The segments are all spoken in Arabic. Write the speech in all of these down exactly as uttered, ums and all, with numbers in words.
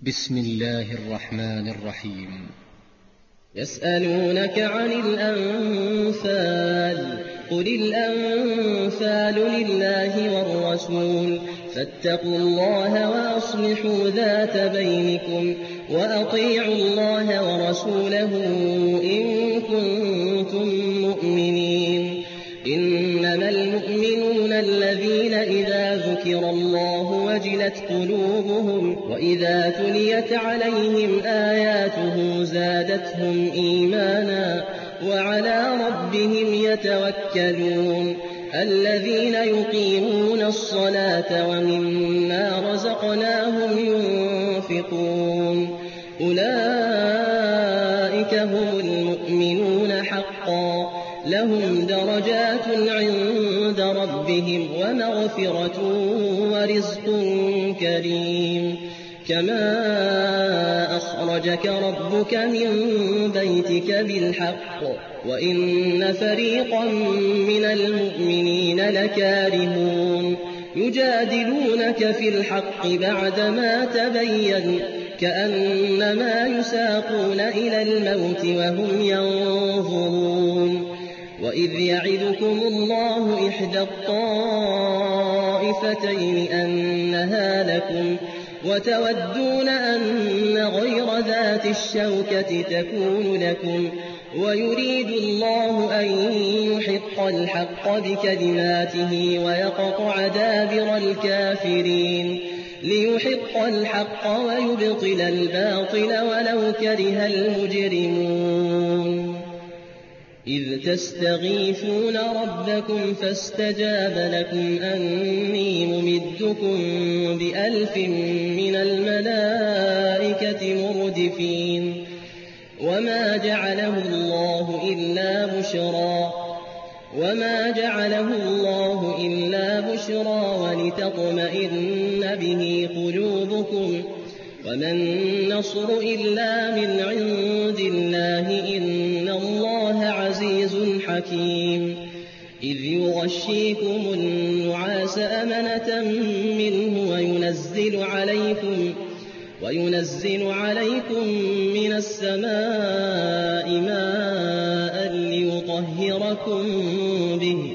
بسم الله الرحمن الرحيم. يسألونك عن الأنفال قل الأنفال لله والرسول فاتقوا الله وأصلحوا ذات بينكم وأطيعوا الله ورسوله إن كنتم مؤمنين. إنما المؤمنون الذين إذا ذكر الله وجلت قلوبهم وإذا تليت عليهم آياته زادتهم إيمانا وعلى ربهم يتوكلون. الذين يقيمون الصلاة ومما رزقناهم ينفقون أولئك هم المؤمنون حقا لهم درجات عند ربهم ومغفرة ورزق كريم. كما أخرجك ربك من بيتك بالحق وإن فريقا من المؤمنين لكارهون يجادلونك في الحق بعدما تبين كأنما يساقون إلى الموت وهم ينظرون. وإذ يعدكم الله إحدى الطائفتين أنها لكم وتودون أن غير ذات الشوكة تكون لكم ويريد الله أن يحق الحق بكلماته ويقطع دابر الكافرين ليحق الحق ويبطل الباطل ولو كره المجرمون. إذ تستغيثون ربكم فاستجاب لكم أني ممدكم بألف من الملائكة مردفين. وما جعله الله إلا بشرى وما جعله الله إلا بشرى ولتطمئن به قلوبكم وما النصر إلا من عند الله إن الله عزيز حكيم. إذ يغشيكم النعاس أمنة منه وينزل عليكم وينزل عليكم من السماء ماء ليطهركم به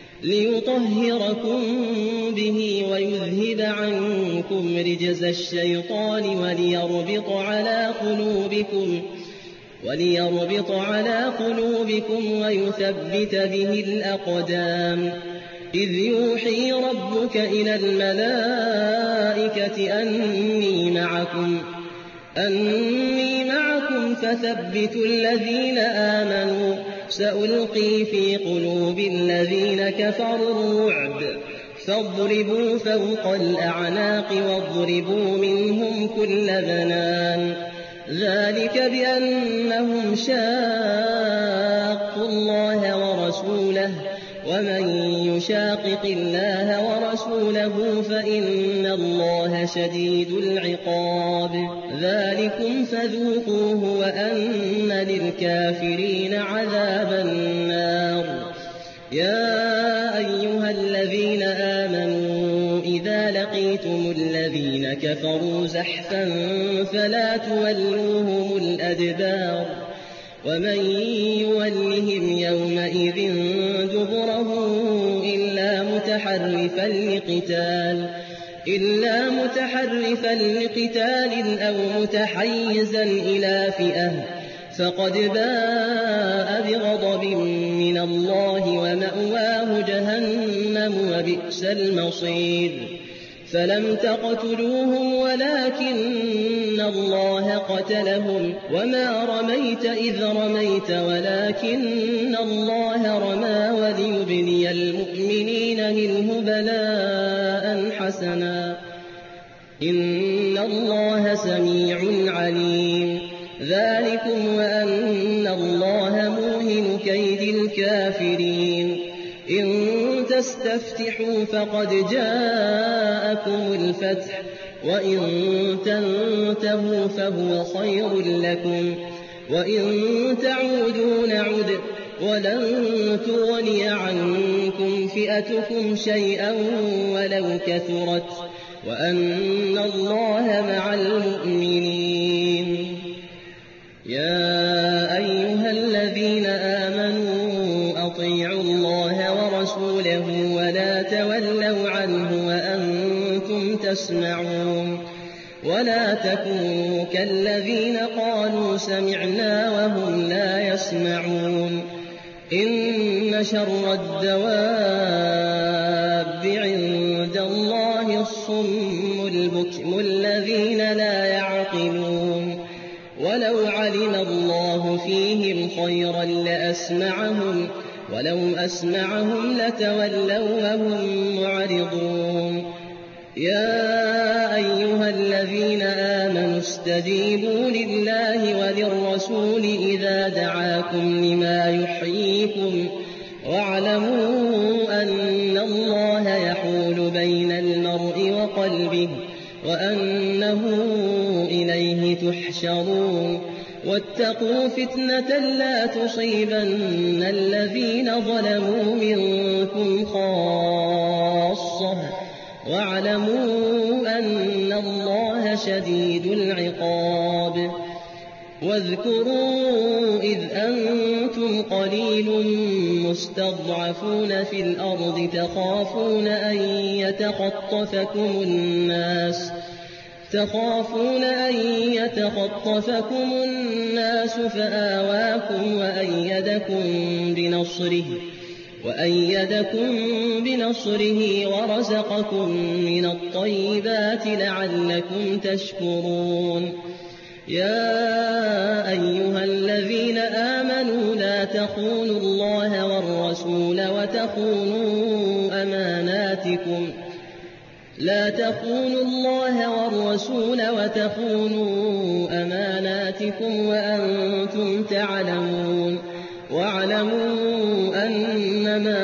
ليطهركم به ويذهب عنكم رجز الشيطان وليربط على قلوبكم وليربط على قلوبكم ويثبت به الأقدام. إذ يوحي ربك إلى الملائكة أني معكم أني معكم فثبتوا الذين آمنوا سألقي في قلوب الذين كفروا الرعب فاضربوا فوق الأعناق واضربوا منهم كل بنان. ذلك بأنهم شاقوا الله ورسوله ومن يشاقق الله ورسوله فإن الله شديد العقاب. ذلكم فذوقوه وأن للكافرين عذاب النار. يا أيها الذين آمنوا إذا لقيتم الذين كفروا زحفا فلا تولوهم الأدبار ومن يولهم يومئذ دبره إلا متحرفا لقتال إلا متحرفا لقتال أو متحيزا إلى فئة فقد باء بغضب من الله ومأواه جهنم وبئس المصير. فلم تقتلوهم ولكن الله قتلهم وما رميت إذ رميت ولكن الله رمى وليبلي المؤمنين منه بلاء حسنا إن الله سميع عليم. ذلكم وأن الله موهن كيد الكافرين. إن تستفتحوا فقد جاءكم الفتح وإن تنتهوا فهو خير لكم وإن تعودوا نعد ولن تغني عنكم فئتكم شيئا ولو كثرت وأن الله مع المؤمنين. ولا تكونوا كالذين قالوا سمعنا وهم لا يسمعون إن شر الدواب عند الله الصم البكم الذين لا يعقلون ولو علم الله فيهم خيرا لأسمعهم ولو أسمعهم لتولوا وهم معرضون يا أيها الذين آمنوا استجيبوا لله وللرسول إذا دعاكم لما يحييكم واعلموا أن الله يحول بين المرء وقلبه وأنه إليه تحشرون واتقوا فتنة لا تصيبن الذين ظلموا منكم خاصة واعلموا أن الله شديد العقاب واذكروا إذ أنتم قليل مستضعفون في الأرض تخافون أن يتخطفكم الناس تخافون أن يتخطفكم الناس فآواكم وأيدكم بنصره وأيدكم بنصره ورزقكم من الطيبات لعلكم تشكرون يا أيها الذين آمنوا لا تخونوا الله والرسول وتخونوا أماناتكم لا تخونوا الله والرسول وتخونوا أماناتكم وأنتم تعلمون واعلموا أنما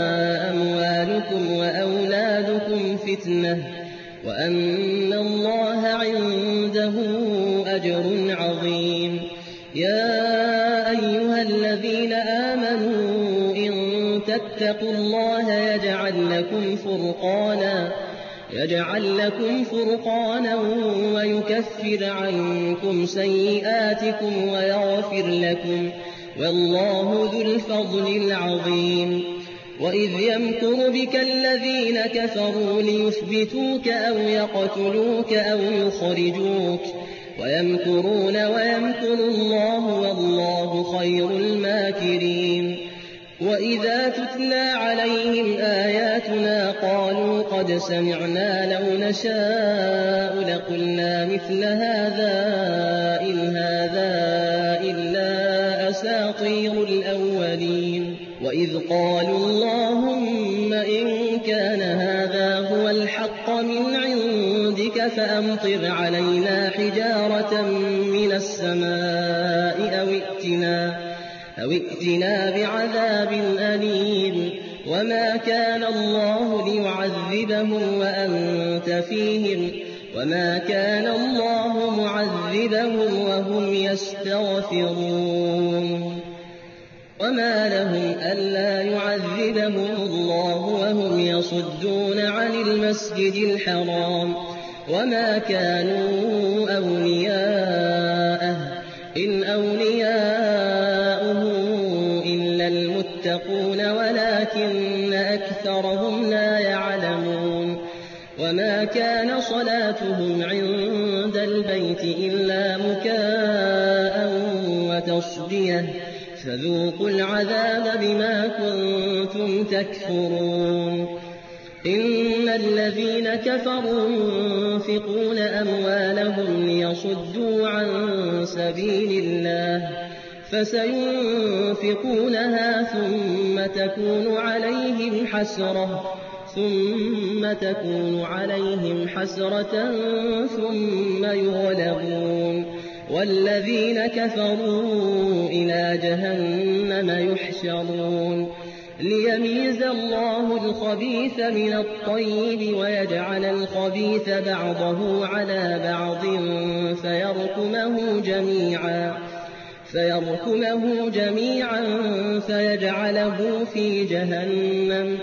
أموالكم وأولادكم فتنة وأن الله عنده أجر عظيم يا أيها الذين آمنوا إن تتقوا الله يجعل لكم فرقانا يجعل لكم فرقانا ويكفر عنكم سيئاتكم ويغفر لكم والله ذو الفضل العظيم وإذ يمكر بك الذين كفروا ليثبتوك أو يقتلوك أو يخرجوك ويمكرون ويمكر الله والله خير الماكرين وإذا تتلى عليهم آياتنا قالوا قد سمعنا لو نشاء لقلنا مثل هذا إن هذا إلا أساطير الأولين وإذ قالوا اللهم إن كان هذا هو الحق من عندك فأمطر علينا حجارة من السماء أو ائتنا أو ائتنا بعذاب أليم وما كان الله ليعذبهم وأنت فيهم وما كان الله معذبهم وهم يستغفرون وما لهم ألا يعذبهم الله وهم يصدون عن المسجد الحرام وما كانوا أولياءه إن أولياؤه إلا المتقون ولكن أكثرهم لا يعلمون وما كان صلاتهم عند البيت إلا مكاء وتصدية فذوقوا العذاب بما كنتم تكفرون إن الذين كفروا ينفقون أموالهم ليصدوا عن سبيل الله فسينفقونها ثم تكون عليهم حسرة ثم تكون عليهم حسرة ثم يغلبون والذين كفروا إلى جهنم يحشرون ليميز الله الخبيث من الطيب ويجعل الخبيث بعضه على بعض فيركمه جميعا فيركمه جميعا فيجعله في جهنم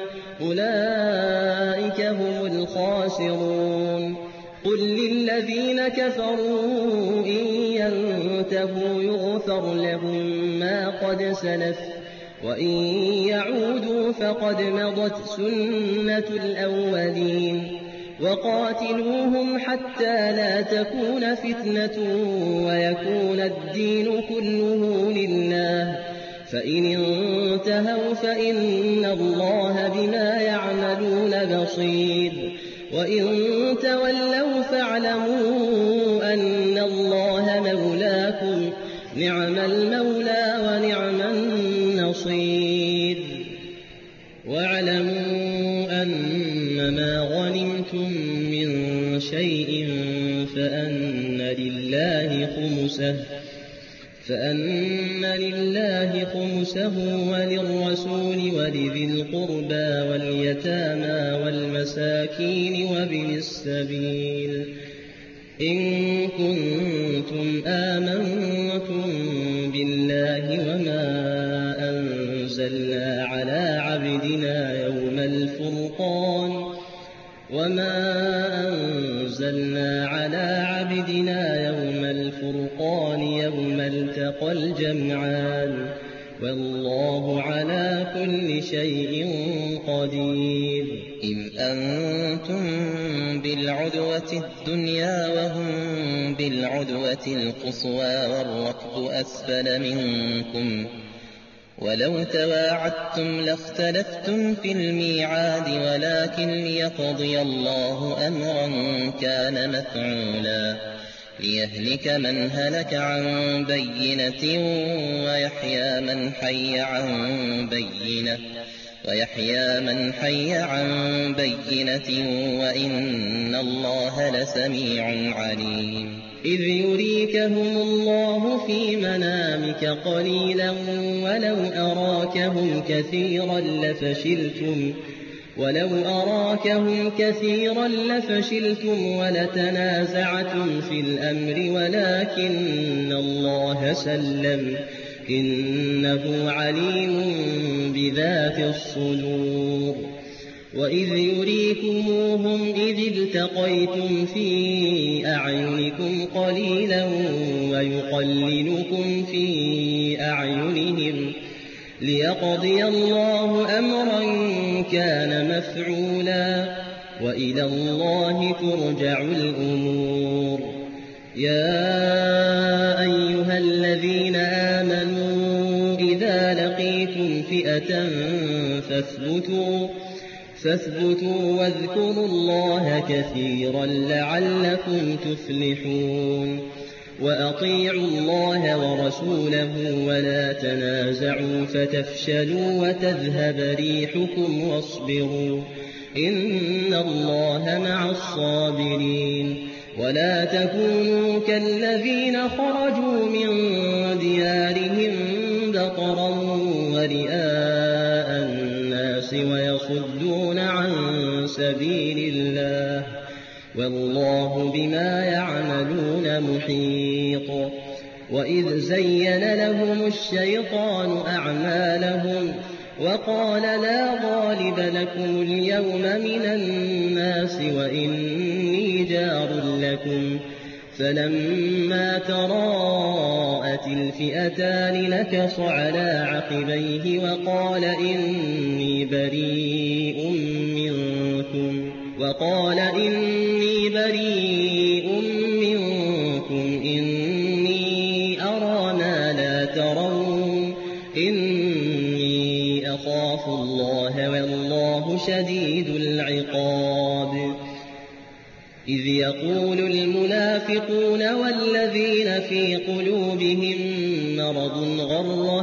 أولئك هم الخاسرون قل للذين كفروا إن ينتهوا يغفر لهم ما قد سلف وإن يعودوا فقد مضت سنة الأولين وقاتلوهم حتى لا تكون فتنة ويكون الدين كله لله فإن انتهوا فإن الله بما يعملون بصير وإن تولوا فاعلموا أن الله مولاكم نعم المولى ونعم النصير واعلموا أنما غنمتم من شيء فأن لله خمسه فأن لله خمسه وللرسول ولذي القربى واليتامى والمساكين وابن السبيل إن كنتم آمنتم بالله وما أنزلنا على عبدنا يوم الفرقان وما أنزلنا على عبدنا يوم الفرقان يوم التقى الجمعان والله على كل شيء قدير إذ أنتم بالعدوة الدنيا وهم بالعدوة القصوى والركب أسفل منكم ولو تواعدتم لاختلفتم في الميعاد ولكن ليقضي الله أمرا كان مفعولا ليهلك من هلك عن بينة ويحيى من حي عن بينة ويحيى من حي عن بينة وإن الله لسميع عليم إذ يريكهم الله في منامك قليلا ولو أراكهم كثيرا لفشلتم ولو أراكهم كثيرا لفشلتم ولتنازعتم في الأمر ولكن الله سلم إنه عليم بذات الصدور وإذ يريكموهم إذ التقيتم في أعينكم قليلا ويقللكم في أعينهم ليقضي الله أمرا كان مفعولا وإلى الله ترجع الأمور يا أيها الذين آمنوا إذا لقيتم فئة فاثبتوا فاثبتوا واذكروا الله كثيرا لعلكم تفلحون وأطيعوا الله ورسوله ولا تنازعوا فتفشلوا وتذهب ريحكم واصبروا إن الله مع الصابرين ولا تكونوا كالذين خرجوا من ديارهم بطرا ورئاء الناس ويصدون عن سبيل الله والله بما يعملون محيط وإذ زين لهم الشيطان أعمالهم وقال لا غالب لكم اليوم من الناس وإني جار لكم فلما تراءت الفئتان نكص على عقبيه وقال إني بريء منكم وقال إني بريء منكم إني أرى ما لا ترون إني أخاف الله والله شديد العقاب إذ يقول المنافقون والذين في قلوبهم مرض غر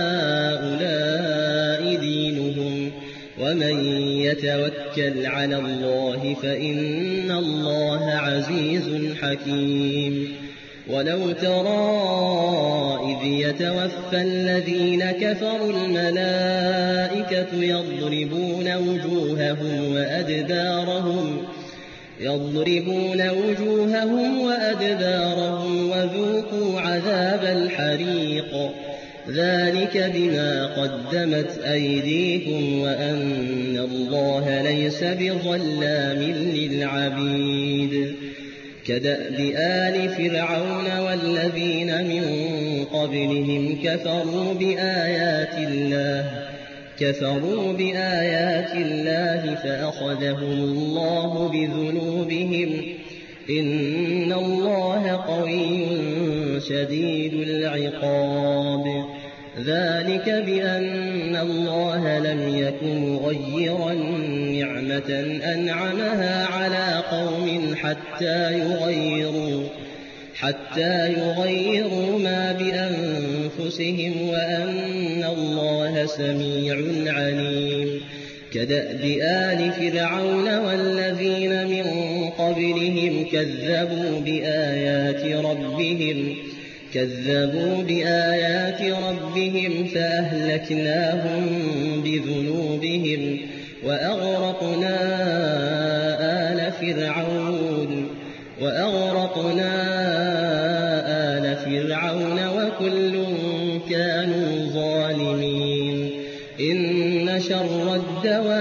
هؤلاء دينهم ومن يتوكل على الله فإن الله عزيز حكيم ولو ترى إذ يتوفى الذين كفروا الملائكة يضربون وجوههم وأدبارهم يضربون وجوههم وأدبارهم وذوقوا عذاب الحريق ذلك بما قدمت أيديكم وأن الله ليس بظلام للعبيد كدأب آل فرعون والذين من قبلهم كفروا بآيات الله كفروا بآيات الله فأخذهم الله بذنوبهم إن الله قوي شديد العقاب ذلك بأن الله لم يكن مغيرا نعمة أنعمها على قوم حتى يغيروا حتى يغيروا ما بأنفسهم وأن الله سميع عليم كدأب آل فرعون والذين من قبلهم كذبوا بآيات ربهم كذبوا بآيات ربهم فأهلكناهم بذنوبهم وأغرقنا آل فرعون وأغرقنا آل فرعون وكل كانوا ظالمين إن شر الدواب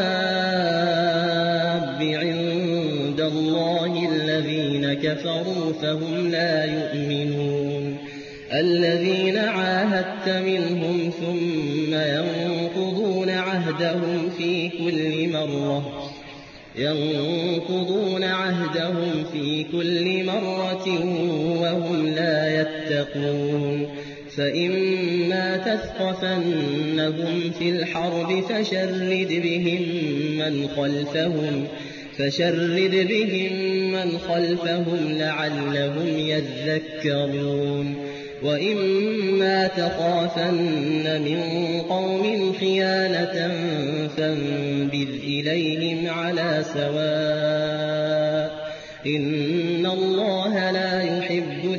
عند الله الذين كفروا فهم لا يؤمنون الذين عاهدت منهم ثم ينقضون عهدهم في كل مرة ينقضون عهدهم في كل مرة وهم لا يتقون فإما تثقفنهم في الحرب فشرد بهم من خلفهم فشرد بهم من خلفهم لعلهم يذكرون وإما تخافن من قوم خيانة فانبذ إليهم على سواء إن الله لا يحب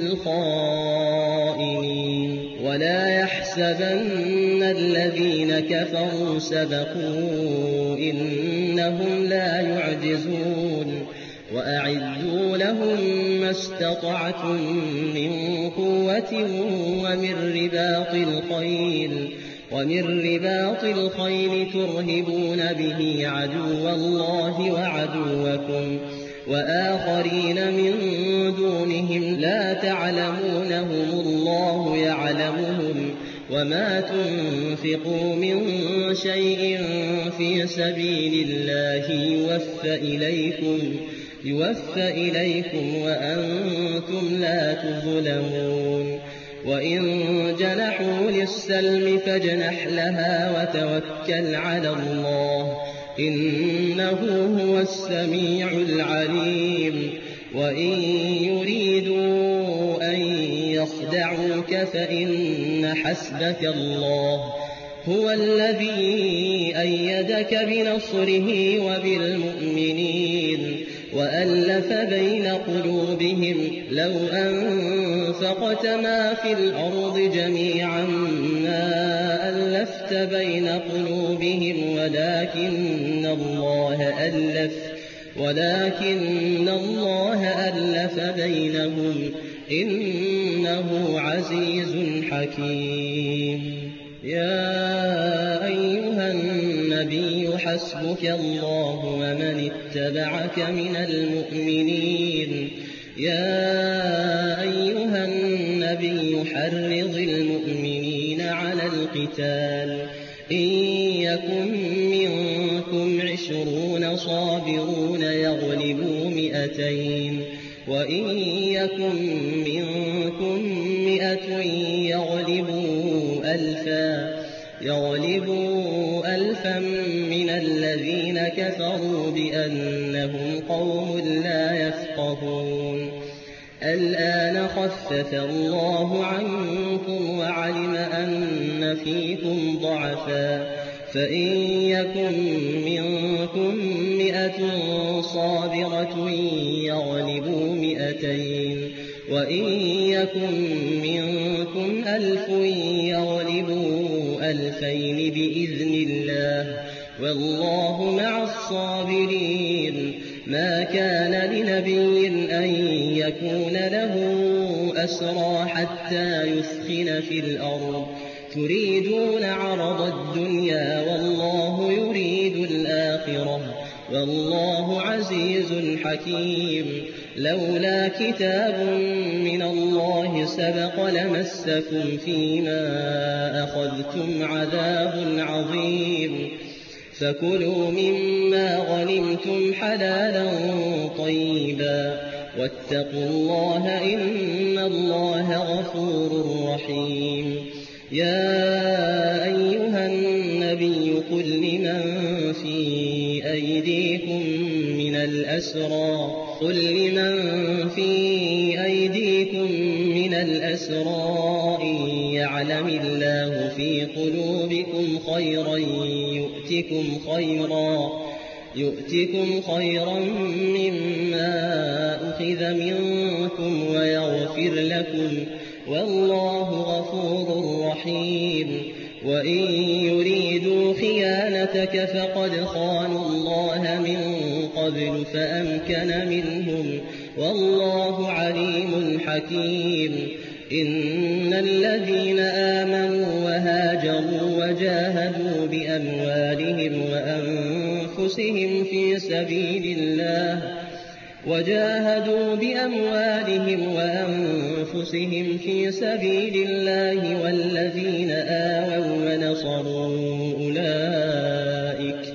الخائنين ولا يحسبن الذين كفروا سبقوا إنهم لا يعجزون وأعدوا لهم ما استطعتم من قوة ومن رباط الخيل ومن رباط الخيل ترهبون به عدو الله وعدوكم وآخرين من دونهم لا تعلمونهم الله يعلمهم وما تنفقوا من شيء في سبيل الله يوفى إليكم يوفى إليكم وأنتم لا تظلمون وإن جنحوا للسلم فاجنح لها وتوكل على الله إنه هو السميع العليم وإن يريدوا أن يخدعوك فإن حسبك الله هو الذي أيدك بنصره وبالمؤمنين وألف بين قلوبهم لو أنفقت ما في الأرض جميعا ما ألفت بين قلوبهم ولكن الله ألف ولكن الله ألف بينهم إنه عزيز حكيم يا أيها النبي حسبك الله ومن اتبعك من المؤمنين يا أيها النبي حرض المؤمنين على القتال إن يكن منكم عشرون صابرون يغلبوا مئتين وإن يكن منكم مئة يغلبوا ألفا يغلبوا ألفا من الذين كفروا بأنهم قوم لا يفقهون الآن خفف الله عنكم وعلم أن فيكم ضعفا فإن يكن منكم مئة صابرة يغلبوا مئتين وإن يكن منكم ألف يغلبوا ألفين بإذن الله والله مع الصابرين ما كان لنبي أن يكون له أسرى حتى يثخن في الأرض تريدون عرض الدنيا والله يريد الآخرة والله عزيز حكيم لولا كتاب من الله سبق لمسكم فيما أخذتم عذاب عظيم فكلوا مما غنمتم حلالا طيبا واتقوا الله إن الله غفور رحيم. يا أيها النبي قل لمن في أيديكم من الأسرى قل لمن في أيديكم من الأسرى إن يعلم الله في قلوبكم خيرا يؤتكم خيرا يؤتكم خيرا مما أخذ منكم ويغفر لكم والله غفور رحيم. وإن يريدوا خيانتك فقد خانوا الله من قبل فأمكن منهم والله عليم حكيم. إن الذين آمنوا وهاجروا وجاهدوا بأموالهم وأنفسهم في سبيل الله وجاهدوا بأموالهم وأنفسهم في سبيل الله والذين آووا ونصروا أولئك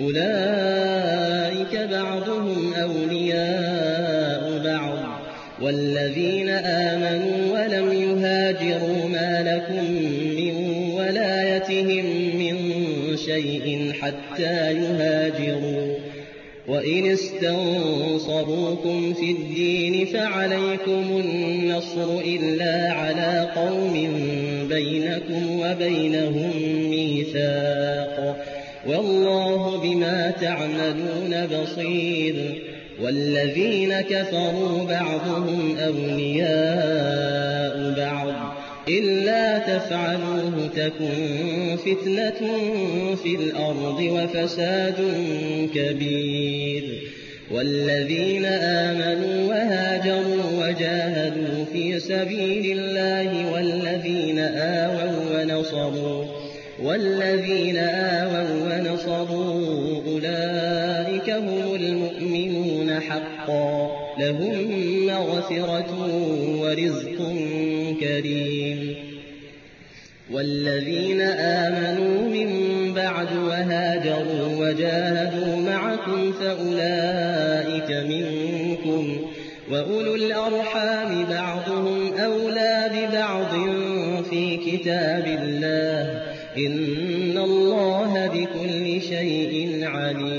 أولئك بعضهم أولياء بعض والذين آمنوا ولم يهاجروا ما لكم من ولايتهم من شيء حتى يهاجروا وإن استنصروكم في الدين فعليكم النصر إلا على قوم بينكم وبينهم ميثاق والله بما تعملون بصير. والذين كفروا بعضهم أولياء بعض إلا تفعلوه تكن فتنة في الأرض وفساد كبير. والذين آمنوا وهاجروا وجاهدوا في سبيل الله والذين آووا ونصروا والذين آووا ونصروا أولئك هم المؤمنون حقا لهم مغفرة ورزق كريم. والذين آمنوا من بعد وهاجروا وجاهدوا معكم فأولئك منكم وأولو الأرحام بعضهم أولى ببعض في كتاب الله إن الله بكل شيء عليم.